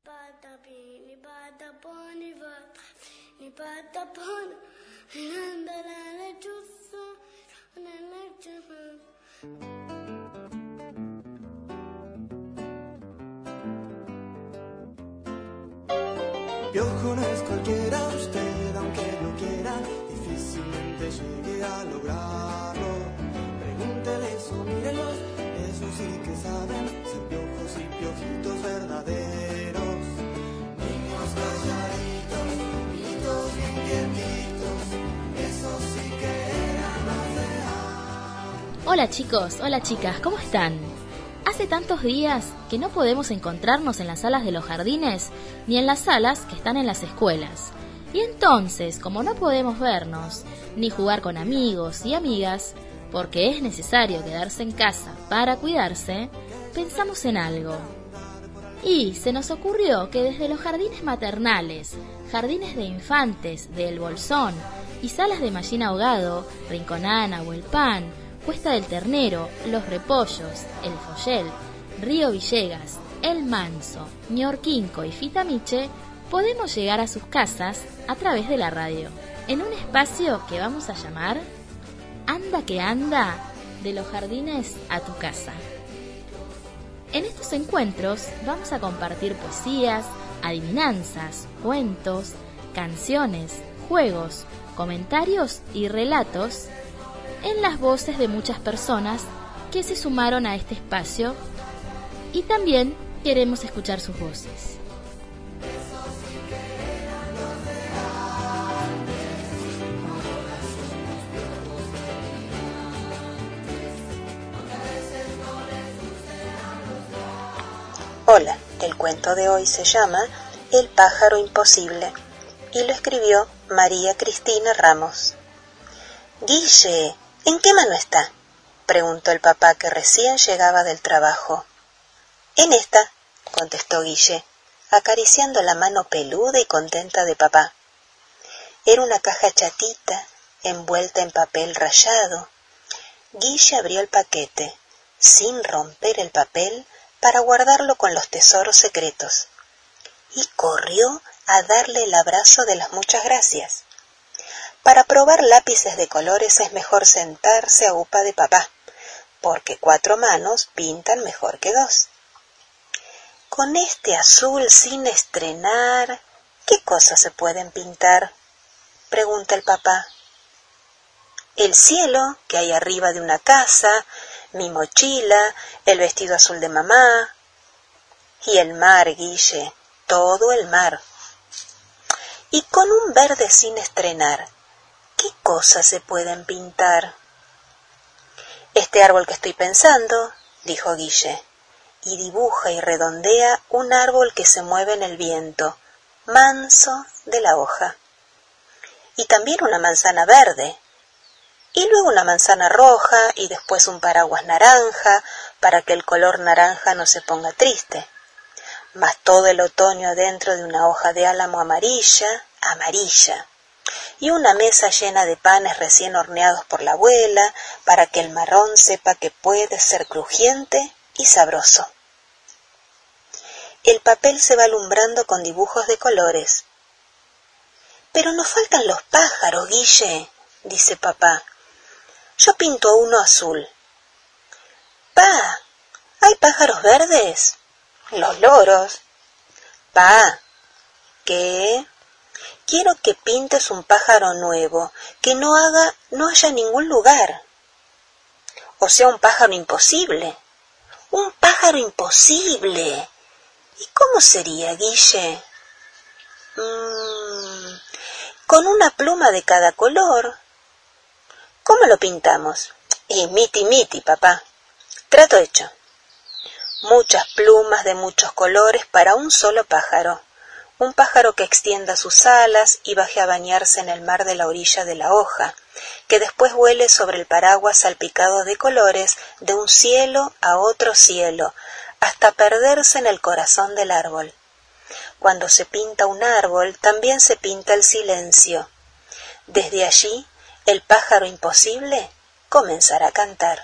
Patapini pataponi vatapini pataponi nandalala chusu nanachusu. Piojo no es cualquiera, usted aunque lo quiera, difícilmente llegue a lograrlo. Pregúntele eso, mírenlos, eso sí que saben, ser piojos y piojitos verdaderos. Niños calladitos, niños bien quietitos, eso sí que eran más real. Hola chicos, hola chicas, ¿cómo están? Hace tantos días que no podemos encontrarnos en las salas de los jardines ni en las salas que están en las escuelas. Y entonces, como no podemos vernos ni jugar con amigos y amigas, porque es necesario quedarse en casa para cuidarse, pensamos en algo. Y se nos ocurrió que desde los jardines maternales, jardines de infantes de El Bolsón y salas de Mallín Ahogado, Rinconana, Huelpán, Cuesta del Ternero, Los Repollos, El Follel, Río Villegas, El Manso, Ñorquinco y Fitamiche, podemos llegar a sus casas a través de la radio, en un espacio que vamos a llamar Anda que anda, de los jardines a tu casa. En estos encuentros vamos a compartir poesías, adivinanzas, cuentos, canciones, juegos, comentarios y relatos en las voces de muchas personas que se sumaron a este espacio, y también queremos escuchar sus voces. Hola, el cuento de hoy se llama El pájaro imposible y lo escribió María Cristina Ramos. Guille, ¿en qué mano está?, preguntó el papá, que recién llegaba del trabajo. En esta, contestó Guille, acariciando la mano peluda y contenta de papá. Era una caja chatita, envuelta en papel rayado. Guille abrió el paquete, sin romper el papel, para guardarlo con los tesoros secretos, y corrió a darle el abrazo de las muchas gracias. Para probar lápices de colores es mejor sentarse a upa de papá, porque 4 manos pintan mejor que 2. Con este azul sin estrenar, ¿qué cosas se pueden pintar?, pregunta el papá. El cielo que hay arriba de una casa, mi mochila, el vestido azul de mamá. Y el mar, Guille, todo el mar. Y con un verde sin estrenar, ¿qué cosas se pueden pintar? Este árbol que estoy pensando, dijo Guille, y dibuja y redondea un árbol que se mueve en el viento, manso de la hoja. Y también una manzana verde, y luego una manzana roja, y después un paraguas naranja, para que el color naranja no se ponga triste. Más todo el otoño dentro de una hoja de álamo amarilla, y una mesa llena de panes recién horneados por la abuela, para que el marrón sepa que puede ser crujiente y sabroso. El papel se va alumbrando con dibujos de colores. Pero nos faltan los pájaros, Guille, dice papá. Yo pinto uno azul. Pa, ¿hay pájaros verdes? Los loros. Pa, ¿qué? Quiero que pintes un pájaro nuevo, que no haya ningún lugar. O sea, un pájaro imposible. ¡Un pájaro imposible! ¿Y cómo sería, Guille? Con una pluma de cada color. ¿Cómo lo pintamos? Y miti, papá. Trato hecho. Muchas plumas de muchos colores para un solo pájaro. Un pájaro que extienda sus alas y baje a bañarse en el mar de la orilla de la hoja, que después vuele sobre el paraguas salpicado de colores de un cielo a otro cielo, hasta perderse en el corazón del árbol. Cuando se pinta un árbol, también se pinta el silencio. Desde allí, el pájaro imposible comenzará a cantar.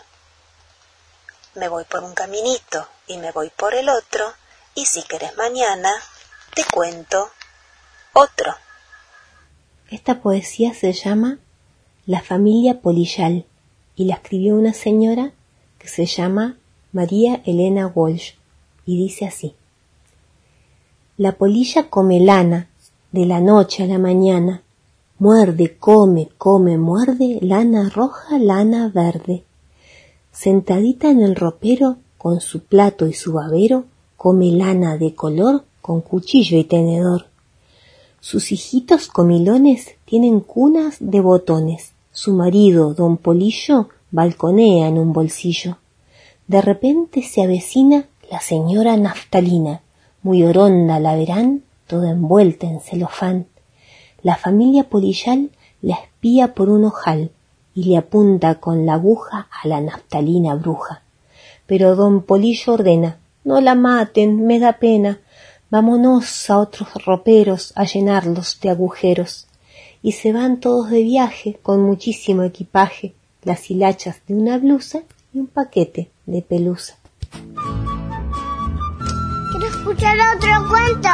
Me voy por un caminito y me voy por el otro, y si querés mañana, te cuento otro. Esta poesía se llama La familia Polillal y la escribió una señora que se llama María Elena Walsh y dice así: La polilla come lana de la noche a la mañana, muerde, come, muerde, lana roja, lana verde. Sentadita en el ropero con su plato y su babero, come lana de color con cuchillo y tenedor. Sus hijitos comilones tienen cunas de botones. Su marido, don Polillo, balconea en un bolsillo. De repente se avecina la señora Naftalina, muy oronda la verán, toda envuelta en celofán. La familia Polillal la espía por un ojal y le apunta con la aguja a la Naftalina bruja. Pero don Polillo ordena: no la maten, me da pena, vámonos a otros roperos a llenarlos de agujeros. Y se van todos de viaje con muchísimo equipaje, las hilachas de una blusa y un paquete de pelusa. Quiero escuchar otro cuento.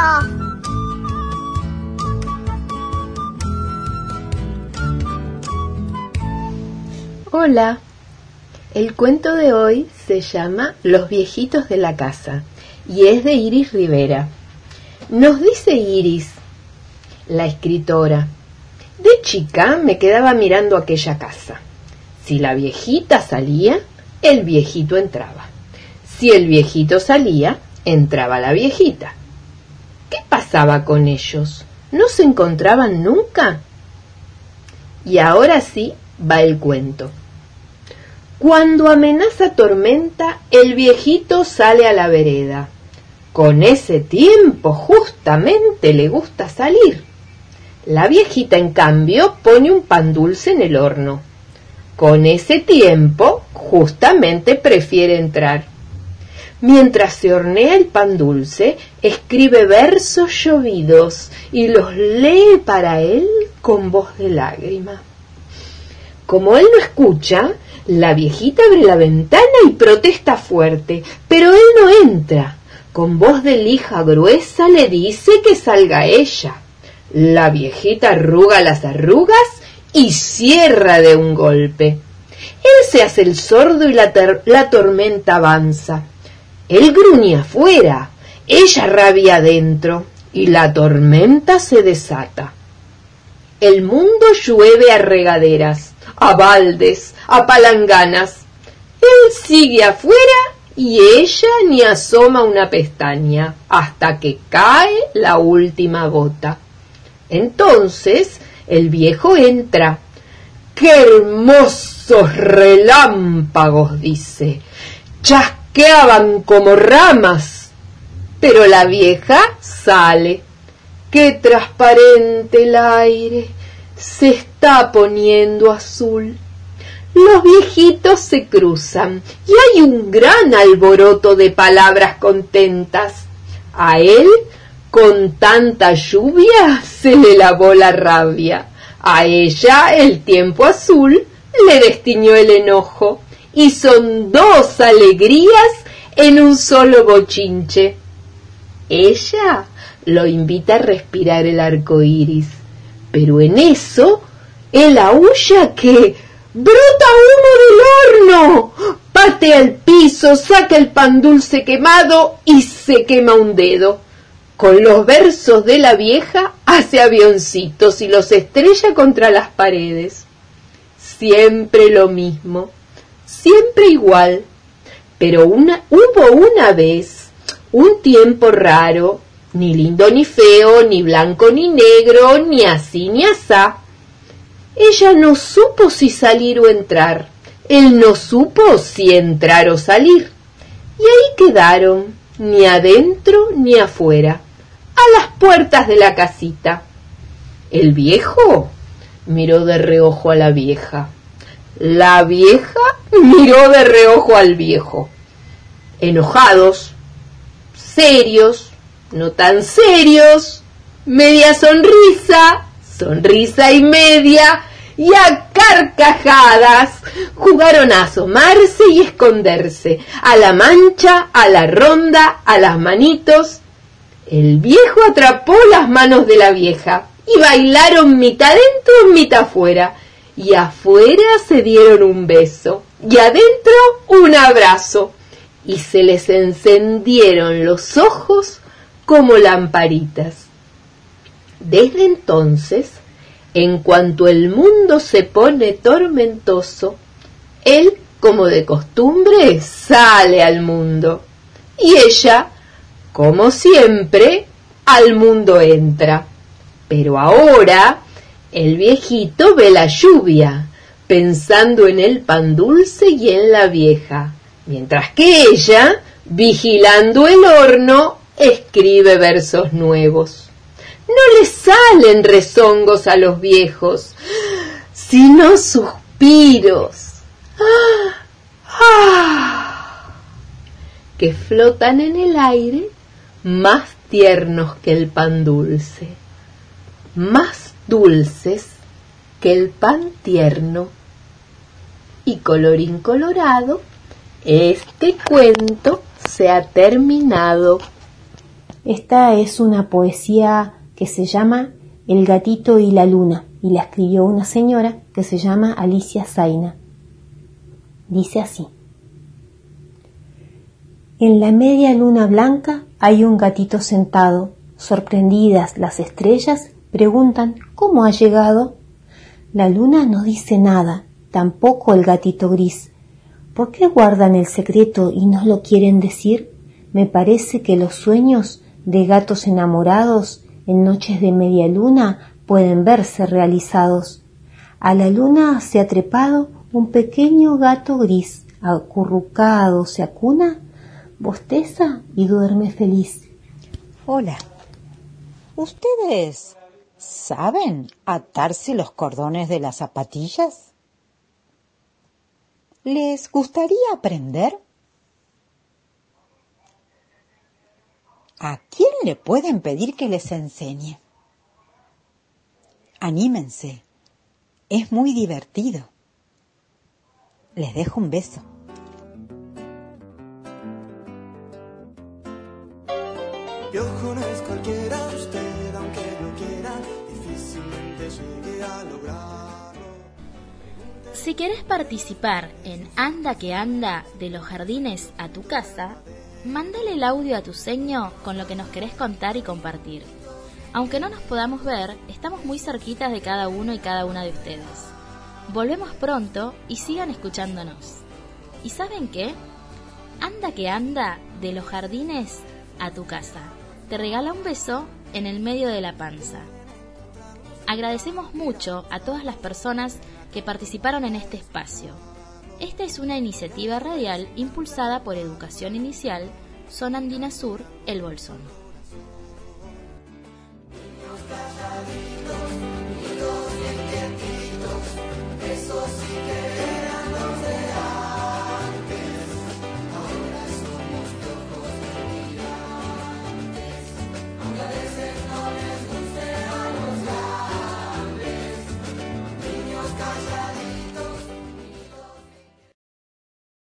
Hola, el cuento de hoy se llama Los viejitos de la casa y es de Iris Rivera. Nos dice Iris, la escritora: de chica me quedaba mirando aquella casa. Si la viejita salía, el viejito entraba. Si el viejito salía, entraba la viejita. ¿Qué pasaba con ellos? ¿No se encontraban nunca? Y ahora sí va el cuento. Cuando amenaza tormenta, el viejito sale a la vereda. Con ese tiempo justamente le gusta salir. La viejita, en cambio, pone un pan dulce en el horno. Con ese tiempo justamente prefiere entrar. Mientras se hornea el pan dulce, escribe versos llovidos y los lee para él con voz de lágrima. Como él no escucha, la viejita abre la ventana y protesta fuerte, pero él no entra. Con voz de lija gruesa le dice que salga ella. La viejita arruga las arrugas y cierra de un golpe. Él se hace el sordo y la tormenta avanza. Él gruñe afuera, ella rabia adentro y la tormenta se desata. El mundo llueve a regaderas, a baldes, a palanganas. Él sigue afuera y ella ni asoma una pestaña hasta que cae la última gota. Entonces el viejo entra. ¡Qué hermosos relámpagos!, dice. Chasqueaban como ramas. Pero la vieja sale. ¡Qué transparente el aire! Se está poniendo azul. Los viejitos se cruzan y hay un gran alboroto de palabras contentas. A él, con tanta lluvia, se le lavó la rabia. A ella, el tiempo azul le destiñó el enojo. Y son dos alegrías en un solo bochinche. Ella lo invita a respirar el arco iris, pero en eso él aúlla que ¡brota humo del horno! Patea el piso, saca el pan dulce quemado y se quema un dedo. Con los versos de la vieja hace avioncitos y los estrella contra las paredes. Siempre lo mismo, siempre igual. Pero hubo una vez un tiempo raro, ni lindo ni feo, ni blanco ni negro, ni así ni asá. Ella no supo si salir o entrar. Él no supo si entrar o salir. Y ahí quedaron, ni adentro ni afuera, a las puertas de la casita. El viejo miró de reojo a la vieja. La vieja miró de reojo al viejo. Enojados, serios, no tan serios, media sonrisa, sonrisa y media, y a carcajadas jugaron a asomarse y esconderse, a la mancha, a la ronda, a las manitos. El viejo atrapó las manos de la vieja y bailaron mitad dentro, mitad afuera. Y afuera se dieron un beso y adentro un abrazo. Y se les encendieron los ojos como lamparitas. Desde entonces, en cuanto el mundo se pone tormentoso, él, como de costumbre, sale al mundo. Y ella, como siempre, al mundo entra. Pero ahora el viejito ve la lluvia, pensando en el pan dulce y en la vieja, mientras que ella, vigilando el horno, escribe versos nuevos. No le salen rezongos a los viejos, sino suspiros que flotan en el aire, más tiernos que el pan dulce, más dulces que el pan tierno. Y colorín colorado, este cuento se ha terminado. Esta es una poesía que se llama El gatito y la luna y la escribió una señora que se llama Alicia Zaina. Dice así: en la media luna blanca hay un gatito sentado. Sorprendidas las estrellas preguntan ¿cómo ha llegado? La luna no dice nada, tampoco el gatito gris. ¿Por qué guardan el secreto y no lo quieren decir? Me parece que los sueños de gatos enamorados en noches de media luna pueden verse realizados. A la luna se ha trepado un pequeño gato gris, acurrucado se acuna, bosteza y duerme feliz. Hola, ¿ustedes saben atarse los cordones de las zapatillas? ¿Les gustaría aprender? ¿A quién le pueden pedir que les enseñe? Anímense, es muy divertido. Les dejo un beso. Piojo no es cualquiera, usted aunque lo quiera, difícilmente llegue a lograrlo. Si querés participar en Anda que Anda de los jardines a tu casa, mándale el audio a tu seño con lo que nos querés contar y compartir. Aunque no nos podamos ver, estamos muy cerquitas de cada uno y cada una de ustedes. Volvemos pronto y sigan escuchándonos. ¿Y saben qué? Anda que Anda de los jardines a tu casa. Te regala un beso en el medio de la panza. Agradecemos mucho a todas las personas que participaron en este espacio. Esta es una iniciativa radial impulsada por Educación Inicial, Zona Andina Sur, El Bolsón.